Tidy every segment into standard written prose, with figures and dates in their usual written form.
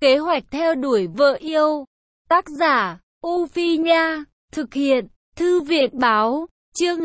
Kế hoạch theo đuổi vợ yêu. Tác giả, U Phi Nha. Thực hiện, Thư viện Báo. Chương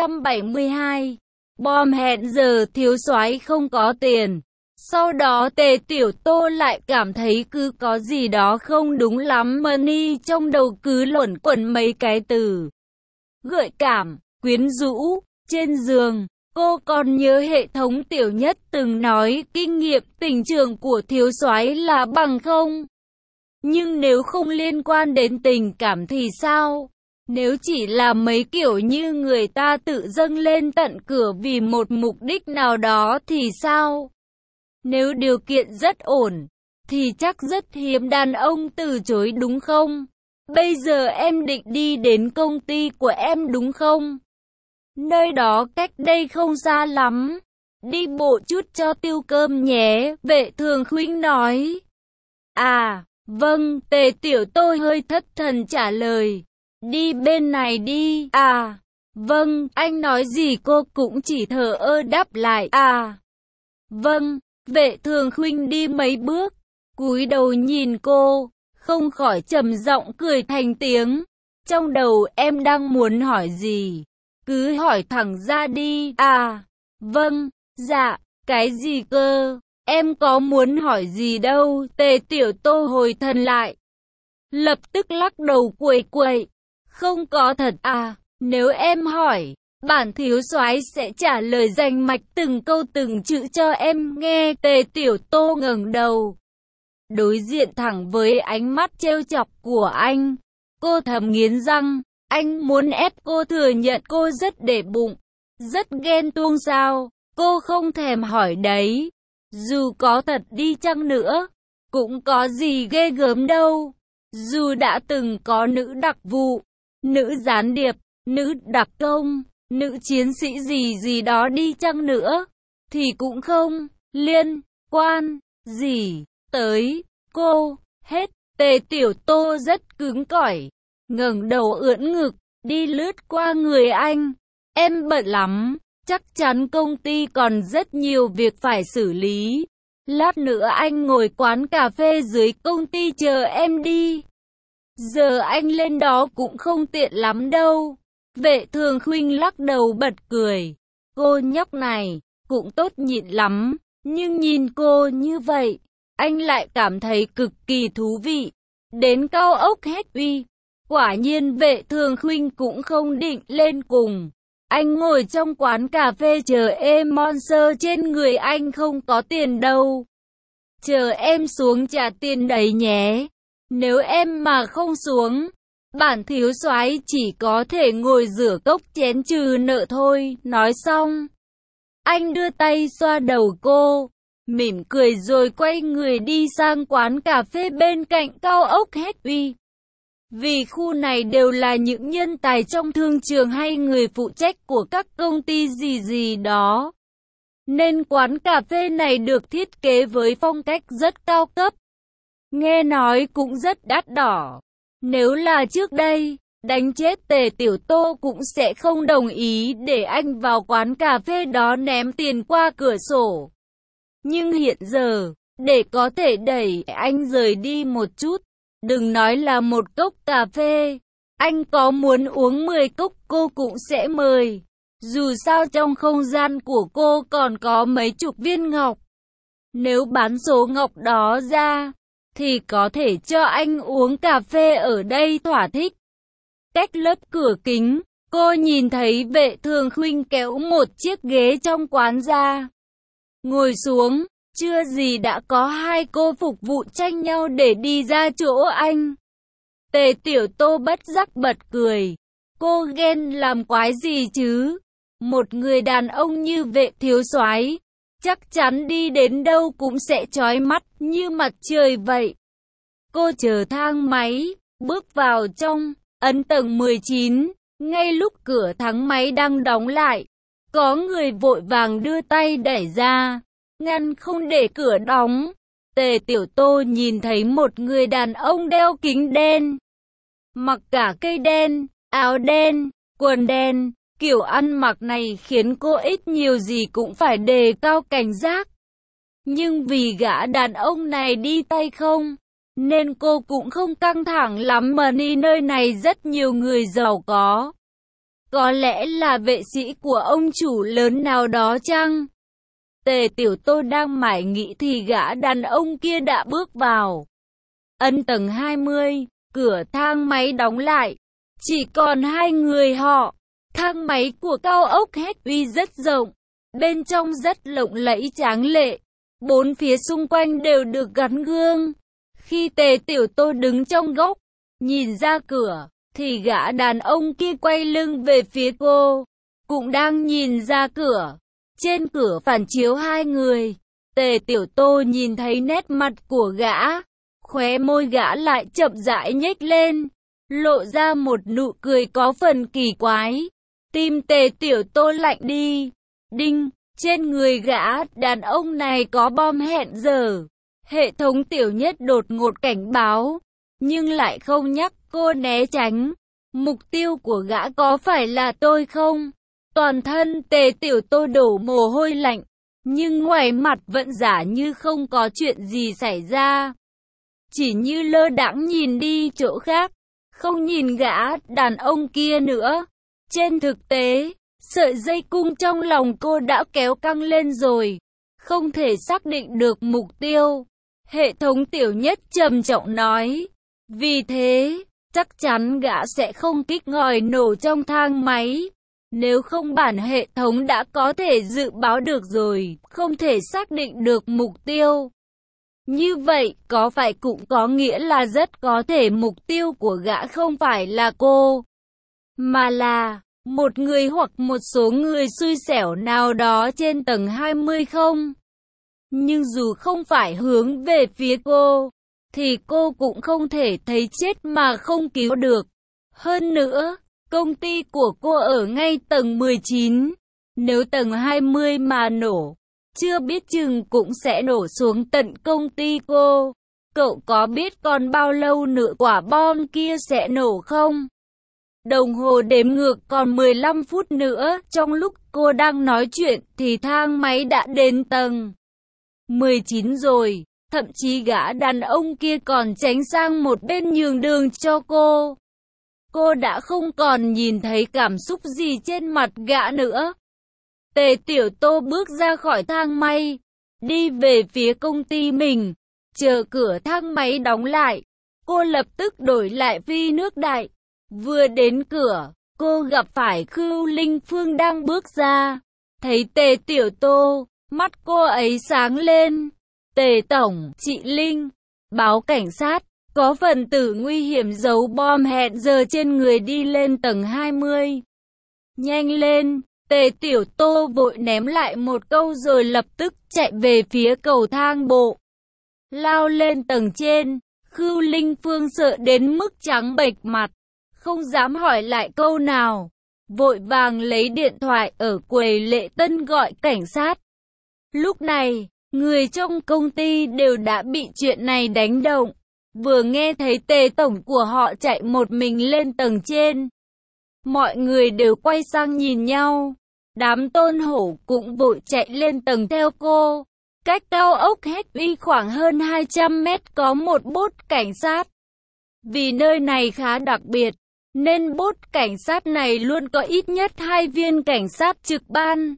272. Bom hẹn giờ thiếu soái không có tiền. Sau đó Tề Tiểu Tô lại cảm thấy cứ có gì đó không đúng lắm, Money trong đầu cứ luẩn quẩn mấy cái từ gợi cảm, quyến rũ. Trên giường, cô còn nhớ hệ thống Tiểu Nhất từng nói kinh nghiệm tình trường của thiếu soái là bằng không. Nhưng nếu không liên quan đến tình cảm thì sao? Nếu chỉ là mấy kiểu như người ta tự dâng lên tận cửa vì một mục đích nào đó thì sao? Nếu điều kiện rất ổn, thì chắc rất hiếm đàn ông từ chối đúng không? Bây giờ em định đi đến công ty của em đúng không? Nơi đó cách đây không xa lắm. Đi bộ chút cho tiêu cơm nhé, Vệ Thường Khuynh nói. À, vâng, Tề Tiểu Tô hơi thất thần trả lời. Đi bên này đi. À, vâng, anh nói gì cô cũng chỉ thờ ơ đáp lại. À, vâng. Vệ Thường Khuynh đi mấy bước, cúi đầu nhìn cô, không khỏi trầm giọng cười thành tiếng. Trong đầu em đang muốn hỏi gì? Cứ hỏi thẳng ra đi. À, vâng, dạ, cái gì cơ? Em có muốn hỏi gì đâu. Tề Tiểu Tô hồi thần lại, lập tức lắc đầu quẩy quẩy. Không có thật à? Nếu em hỏi, bản thiếu soái sẽ trả lời rành mạch từng câu từng chữ cho em nghe. Tề Tiểu Tô ngẩng đầu, đối diện thẳng với ánh mắt trêu chọc của anh. Cô thầm nghiến răng, anh muốn ép cô thừa nhận cô rất để bụng, rất ghen tuông sao? Cô không thèm hỏi đấy. Dù có thật đi chăng nữa, cũng có gì ghê gớm đâu. Dù đã từng có nữ đặc vụ, nữ gián điệp, nữ đặc công, nữ chiến sĩ gì gì đó đi chăng nữa, thì cũng không liên quan gì tới cô hết. Tề Tiểu Tô rất cứng cỏi, ngẩng đầu ưỡn ngực, đi lướt qua người anh. Em bận lắm, chắc chắn công ty còn rất nhiều việc phải xử lý. Lát nữa anh ngồi quán cà phê dưới công ty chờ em đi. Giờ anh lên đó cũng không tiện lắm đâu. Vệ Thường Khuynh lắc đầu bật cười. Cô nhóc này cũng tốt nhịn lắm, nhưng nhìn cô như vậy, anh lại cảm thấy cực kỳ thú vị. Đến cao ốc hết uy. Quả nhiên Vệ Thường Khuynh cũng không định lên cùng. Anh ngồi trong quán cà phê chờ em. Monster trên người anh không có tiền đâu. Chờ em xuống trả tiền đấy nhé. Nếu em mà không xuống, bản thiếu soái chỉ có thể ngồi rửa cốc chén trừ nợ thôi. Nói xong, anh đưa tay xoa đầu cô, mỉm cười rồi quay người đi sang quán cà phê bên cạnh cao ốc hết uy. Vì khu này đều là những nhân tài trong thương trường hay người phụ trách của các công ty gì gì đó, nên quán cà phê này được thiết kế với phong cách rất cao cấp. Nghe nói cũng rất đắt đỏ. Nếu là trước đây, đánh chết Tề Tiểu Tô cũng sẽ không đồng ý để anh vào quán cà phê đó ném tiền qua cửa sổ. Nhưng hiện giờ, để có thể đẩy anh rời đi một chút, đừng nói là một cốc cà phê, anh có muốn uống 10 cốc cô cũng sẽ mời. Dù sao trong không gian của cô còn có mấy chục viên ngọc. Nếu bán số ngọc đó ra, thì có thể cho anh uống cà phê ở đây thỏa thích. Cách lớp cửa kính, cô nhìn thấy Vệ Thường Khuynh kéo một chiếc ghế trong quán ra, ngồi xuống. Chưa gì đã có hai cô phục vụ tranh nhau để đi ra chỗ anh. Tề Tiểu Tô bất giác bật cười. Cô ghen làm quái gì chứ? Một người đàn ông như Vệ thiếu soái, chắc chắn đi đến đâu cũng sẽ chói mắt như mặt trời vậy. Cô chờ thang máy, bước vào trong, ấn tầng 19, ngay lúc cửa thang máy đang đóng lại. Có người vội vàng đưa tay đẩy ra, ngăn không để cửa đóng. Tề Tiểu Tô nhìn thấy một người đàn ông đeo kính đen, mặc cả cây đen, áo đen, quần đen. Kiểu ăn mặc này khiến cô ít nhiều gì cũng phải đề cao cảnh giác. Nhưng vì gã đàn ông này đi tay không, nên cô cũng không căng thẳng lắm mà đi nơi này rất nhiều người giàu có. Có lẽ là vệ sĩ của ông chủ lớn nào đó chăng? Tề Tiểu Tô đang mải nghĩ thì gã đàn ông kia đã bước vào. Ân tầng 20, cửa thang máy đóng lại. Chỉ còn hai người họ. Thang máy của cao ốc Hetway rất rộng. Bên trong rất lộng lẫy tráng lệ. Bốn phía xung quanh đều được gắn gương. Khi Tề Tiểu Tô đứng trong góc, nhìn ra cửa, thì gã đàn ông kia quay lưng về phía cô. Cũng đang nhìn ra cửa. Trên cửa phản chiếu hai người. Tề Tiểu Tô nhìn thấy nét mặt của gã. Khóe môi gã lại chậm rãi nhếch lên. Lộ ra một nụ cười có phần kỳ quái. Tim Tề Tiểu Tô lạnh đi. Đinh, trên người gã đàn ông này có bom hẹn giờ. Hệ thống tiểu nhất đột ngột cảnh báo. Nhưng lại không nhắc cô né tránh. Mục tiêu của gã có phải là tôi không? Toàn thân Tề Tiểu Tô đổ mồ hôi lạnh. Nhưng ngoài mặt vẫn giả như không có chuyện gì xảy ra. Chỉ như lơ đãng nhìn đi chỗ khác. Không nhìn gã đàn ông kia nữa. Trên thực tế, sợi dây cung trong lòng cô đã kéo căng lên rồi. Không thể xác định được mục tiêu. Hệ thống tiểu nhất trầm trọng nói. Vì thế, chắc chắn gã sẽ không kích ngòi nổ trong thang máy. Nếu không bản hệ thống đã có thể dự báo được rồi, không thể xác định được mục tiêu. Như vậy, có phải cũng có nghĩa là rất có thể mục tiêu của gã không phải là cô, mà là một người hoặc một số người xui xẻo nào đó trên tầng 20 không? Nhưng dù không phải hướng về phía cô, thì cô cũng không thể thấy chết mà không cứu được. Hơn nữa, công ty của cô ở ngay tầng 19. Nếu tầng 20 mà nổ, chưa biết chừng cũng sẽ nổ xuống tận công ty cô. Cậu có biết còn bao lâu nữa quả bom kia sẽ nổ không? Đồng hồ đếm ngược còn 15 phút nữa. Trong lúc cô đang nói chuyện thì thang máy đã đến tầng 19 rồi. Thậm chí gã đàn ông kia còn tránh sang một bên nhường đường cho cô. Cô đã không còn nhìn thấy cảm xúc gì trên mặt gã nữa. Tề Tiểu Tô bước ra khỏi thang máy, đi về phía công ty mình. Chờ cửa thang máy đóng lại, cô lập tức đổi lại phi nước đại. Vừa đến cửa, cô gặp phải Khưu Linh Phương đang bước ra. Thấy Tề Tiểu Tô, mắt cô ấy sáng lên. Tề Tổng, chị Linh, báo cảnh sát. Có phần tử nguy hiểm giấu bom hẹn giờ trên người đi lên tầng 20. Nhanh lên, Tề Tiểu Tô vội ném lại một câu rồi lập tức chạy về phía cầu thang bộ. Lao lên tầng trên, Khưu Linh Phương sợ đến mức trắng bệch mặt, không dám hỏi lại câu nào. Vội vàng lấy điện thoại ở quầy lễ tân gọi cảnh sát. Lúc này, người trong công ty đều đã bị chuyện này đánh động. Vừa nghe thấy Tề Tổng của họ chạy một mình lên tầng trên, mọi người đều quay sang nhìn nhau. Đám Tôn Hổ cũng vội chạy lên tầng theo cô. Cách cao ốc Hetway khoảng hơn 200 mét có một bốt cảnh sát. Vì nơi này khá đặc biệt, nên bốt cảnh sát này luôn có ít nhất 2 viên cảnh sát trực ban.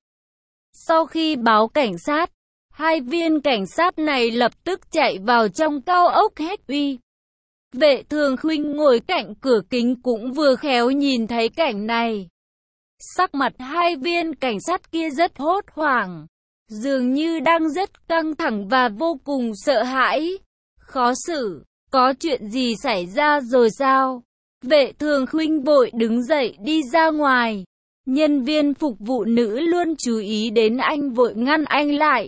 Sau khi báo cảnh sát, 2 viên cảnh sát này lập tức chạy vào trong cao ốc Hetway. Vệ Thường Khuynh ngồi cạnh cửa kính cũng vừa khéo nhìn thấy cảnh này. Sắc mặt 2 viên cảnh sát kia rất hốt hoảng, dường như đang rất căng thẳng và vô cùng sợ hãi. Khó xử, có chuyện gì xảy ra rồi sao? Vệ Thường Khuynh vội đứng dậy đi ra ngoài. Nhân viên phục vụ nữ luôn chú ý đến anh vội ngăn anh lại.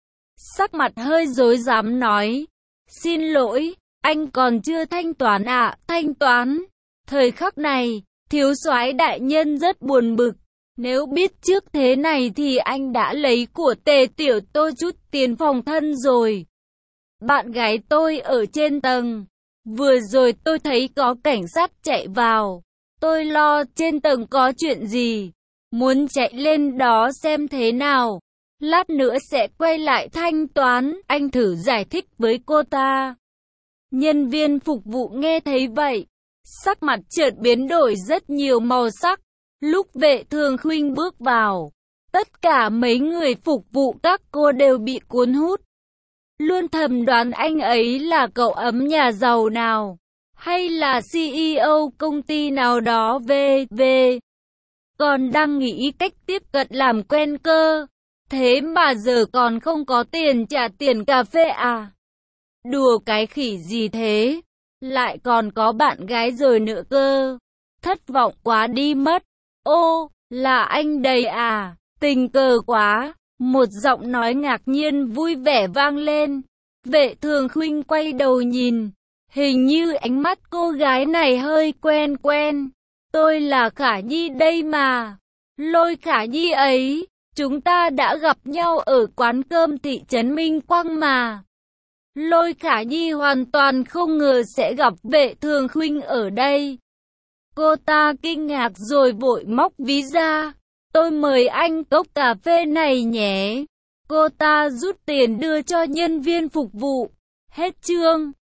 Sắc mặt hơi rối rắm nói, xin lỗi, anh còn chưa thanh toán ạ. Thanh toán? Thời khắc này, thiếu soái đại nhân rất buồn bực. Nếu biết trước thế này thì anh đã lấy của Tề Tiểu Tô chút tiền phòng thân rồi. Bạn gái tôi ở trên tầng. Vừa rồi tôi thấy có cảnh sát chạy vào. Tôi lo trên tầng có chuyện gì. Muốn chạy lên đó xem thế nào. Lát nữa sẽ quay lại thanh toán. Anh thử giải thích với cô ta. Nhân viên phục vụ nghe thấy vậy, sắc mặt chợt biến đổi rất nhiều màu sắc. Lúc Vệ Thường Khuynh bước vào, tất cả mấy người phục vụ các cô đều bị cuốn hút. Luôn thầm đoán anh ấy là cậu ấm nhà giàu nào, hay là CEO công ty nào đó về. Còn đang nghĩ cách tiếp cận làm quen cơ. Thế mà giờ còn không có tiền trả tiền cà phê à? Đùa cái khỉ gì thế? Lại còn có bạn gái rồi nữa cơ. Thất vọng quá đi mất. Ô, là anh đây à? Tình cờ quá. Một giọng nói ngạc nhiên vui vẻ vang lên. Vệ Thường Khuynh quay đầu nhìn. Hình như ánh mắt cô gái này hơi quen quen. Tôi là Khả Nhi đây mà. Lôi Khả Nhi ấy. Chúng ta đã gặp nhau ở quán cơm thị trấn Minh Quang mà. Lôi Khả Nhi hoàn toàn không ngờ sẽ gặp Vệ Thường Khuynh ở đây. Cô ta kinh ngạc rồi vội móc ví ra. Tôi mời anh cốc cà phê này nhé. Cô ta rút tiền đưa cho nhân viên phục vụ. Hết chương.